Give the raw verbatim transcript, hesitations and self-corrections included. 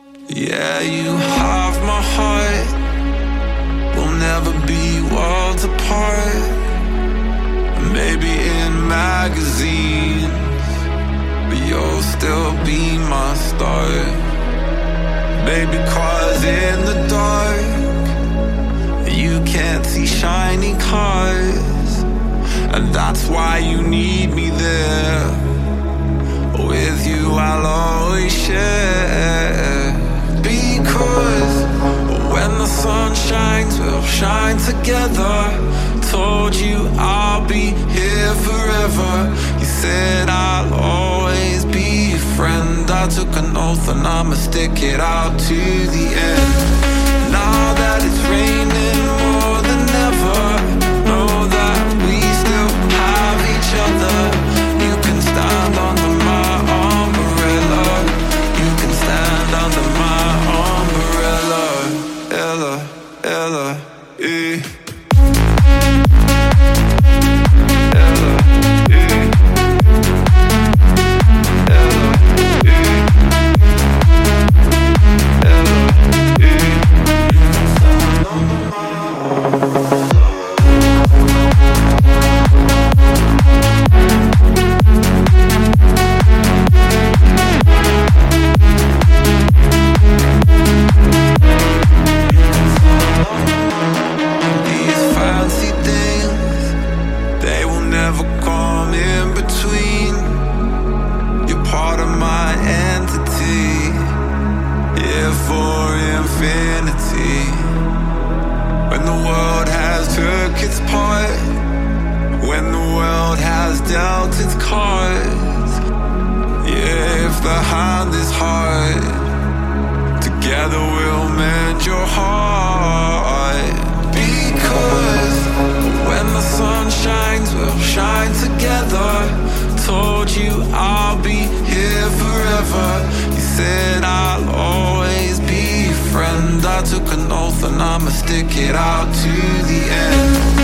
Yeah, you have my heart. We'll never be worlds apart. Maybe in magazines, but you'll still be my star. Baby, 'cause in the dark you can't see shiny cars, and that's why you need me there. With you I'll always share. Because when the sun shines, we'll shine together. Told you I'll be here forever. You said I'll always be your friend. I took an oath and I'ma stick it out to the end. Now that it's raining more than ever, know that we still have each other. You can stand under my umbrella. You can stand under my umbrella. Ella, Ella, eh. I took an oath and I'ma stick it out to the end.